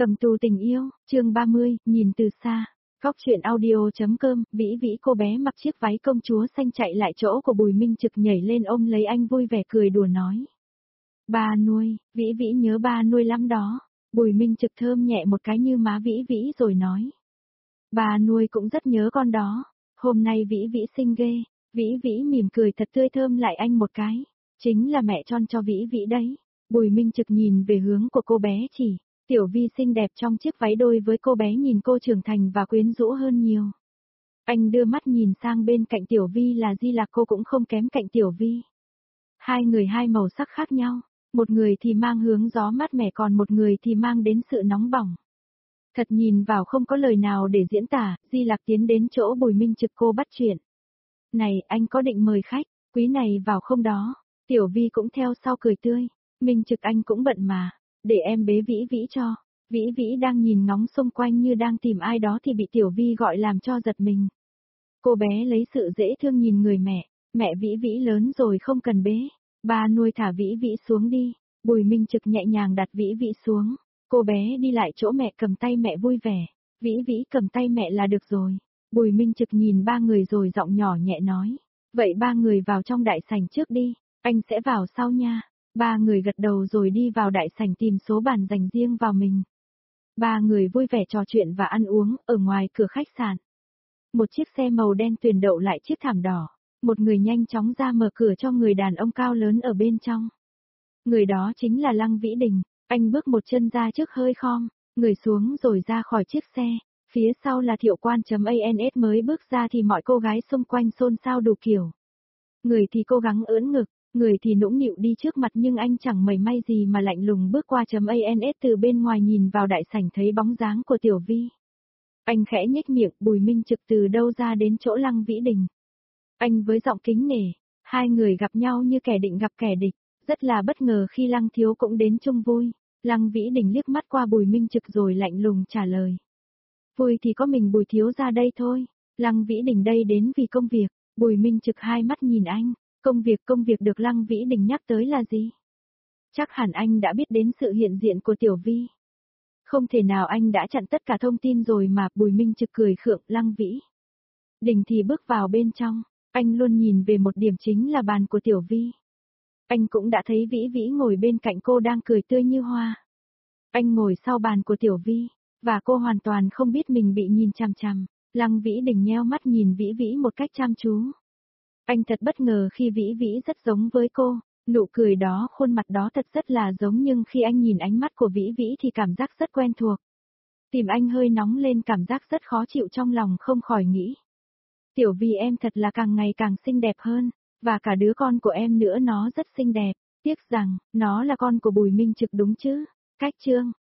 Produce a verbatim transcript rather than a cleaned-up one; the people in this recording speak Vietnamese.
Cầm tù tình yêu, chương ba mươi, nhìn từ xa. Góc truyện audio.com, Vĩ Vĩ cô bé mặc chiếc váy công chúa xanh chạy lại chỗ của Bùi Minh Trực nhảy lên ôm lấy anh vui vẻ cười đùa nói. Ba nuôi, Vĩ Vĩ nhớ ba nuôi lắm đó. Bùi Minh Trực thơm nhẹ một cái như má Vĩ Vĩ rồi nói. Ba nuôi cũng rất nhớ con đó. Hôm nay Vĩ Vĩ xinh ghê. Vĩ Vĩ mỉm cười thật tươi thơm lại anh một cái. Chính là mẹ tròn cho Vĩ Vĩ đấy. Bùi Minh Trực nhìn về hướng của cô bé chỉ. Tiểu Vi xinh đẹp trong chiếc váy đôi với cô bé nhìn cô trưởng thành và quyến rũ hơn nhiều. Anh đưa mắt nhìn sang bên cạnh Tiểu Vi là Di Lạc, cô cũng không kém cạnh Tiểu Vi. Hai người hai màu sắc khác nhau, một người thì mang hướng gió mát mẻ còn một người thì mang đến sự nóng bỏng. Thật nhìn vào không có lời nào để diễn tả, Di Lạc tiến đến chỗ Bùi Minh Trực cô bắt chuyện. Này, anh có định mời khách, quý này vào không đó? Tiểu Vi cũng theo sau cười tươi. Minh Trực anh cũng bận mà. Để em bế Vĩ Vĩ cho. Vĩ Vĩ đang nhìn ngóng xung quanh như đang tìm ai đó thì bị Tiểu Vi gọi làm cho giật mình. Cô bé lấy sự dễ thương nhìn người mẹ. Mẹ Vĩ Vĩ lớn rồi không cần bế. Ba nuôi thả Vĩ Vĩ xuống đi. Bùi Minh Trực nhẹ nhàng đặt Vĩ Vĩ xuống. Cô bé đi lại chỗ mẹ cầm tay mẹ vui vẻ. Vĩ Vĩ cầm tay mẹ là được rồi. Bùi Minh Trực nhìn ba người rồi giọng nhỏ nhẹ nói. Vậy ba người vào trong đại sảnh trước đi. Anh sẽ vào sau nha. Ba người gật đầu rồi đi vào đại sảnh tìm số bàn dành riêng vào mình. Ba người vui vẻ trò chuyện và ăn uống ở ngoài cửa khách sạn. Một chiếc xe màu đen tuyền đậu lại chiếc thảm đỏ. Một người nhanh chóng ra mở cửa cho người đàn ông cao lớn ở bên trong. Người đó chính là Lăng Vĩ Đình. Anh bước một chân ra trước hơi khom, người xuống rồi ra khỏi chiếc xe. Phía sau là Thiệu Quan.ans mới bước ra thì mọi cô gái xung quanh xôn xao đủ kiểu. Người thì cố gắng ưỡn ngực. Người thì nũng nịu đi trước mặt nhưng anh chẳng mảy may gì mà lạnh lùng bước qua chấm ans từ bên ngoài nhìn vào đại sảnh thấy bóng dáng của Tiểu Vi. Anh khẽ nhếch miệng, Bùi Minh Trực từ đâu ra đến chỗ Lăng Vĩ Đình. Anh với giọng kính nể, hai người gặp nhau như kẻ định gặp kẻ địch, rất là bất ngờ khi Lăng Thiếu cũng đến chung vui. Lăng Vĩ Đình liếc mắt qua Bùi Minh Trực rồi lạnh lùng trả lời. Vui thì có mình Bùi Thiếu ra đây thôi, Lăng Vĩ Đình đây đến vì công việc. Bùi Minh Trực hai mắt nhìn anh. Công việc công việc được Lăng Vĩ Đình nhắc tới là gì? Chắc hẳn anh đã biết đến sự hiện diện của Tiểu Vi. Không thể nào anh đã chặn tất cả thông tin rồi mà. Bùi Minh Trực cười khượng. Lăng Vĩ Đình thì bước vào bên trong. Anh luôn nhìn về một điểm chính là bàn của Tiểu Vi. Anh cũng đã thấy Vĩ Vĩ ngồi bên cạnh cô đang cười tươi như hoa. Anh ngồi sau bàn của Tiểu Vi, và cô hoàn toàn không biết mình bị nhìn chằm chằm. Lăng Vĩ Đình nheo mắt nhìn Vĩ Vĩ một cách chăm chú. Anh thật bất ngờ khi Vĩ Vĩ rất giống với cô, nụ cười đó, khuôn mặt đó thật rất là giống nhưng khi anh nhìn ánh mắt của Vĩ Vĩ thì cảm giác rất quen thuộc. Tim anh hơi nóng lên, cảm giác rất khó chịu trong lòng không khỏi nghĩ. Tiểu Vi em thật là càng ngày càng xinh đẹp hơn, và cả đứa con của em nữa nó rất xinh đẹp, tiếc rằng, nó là con của Bùi Minh Trực đúng chứ. Cách chương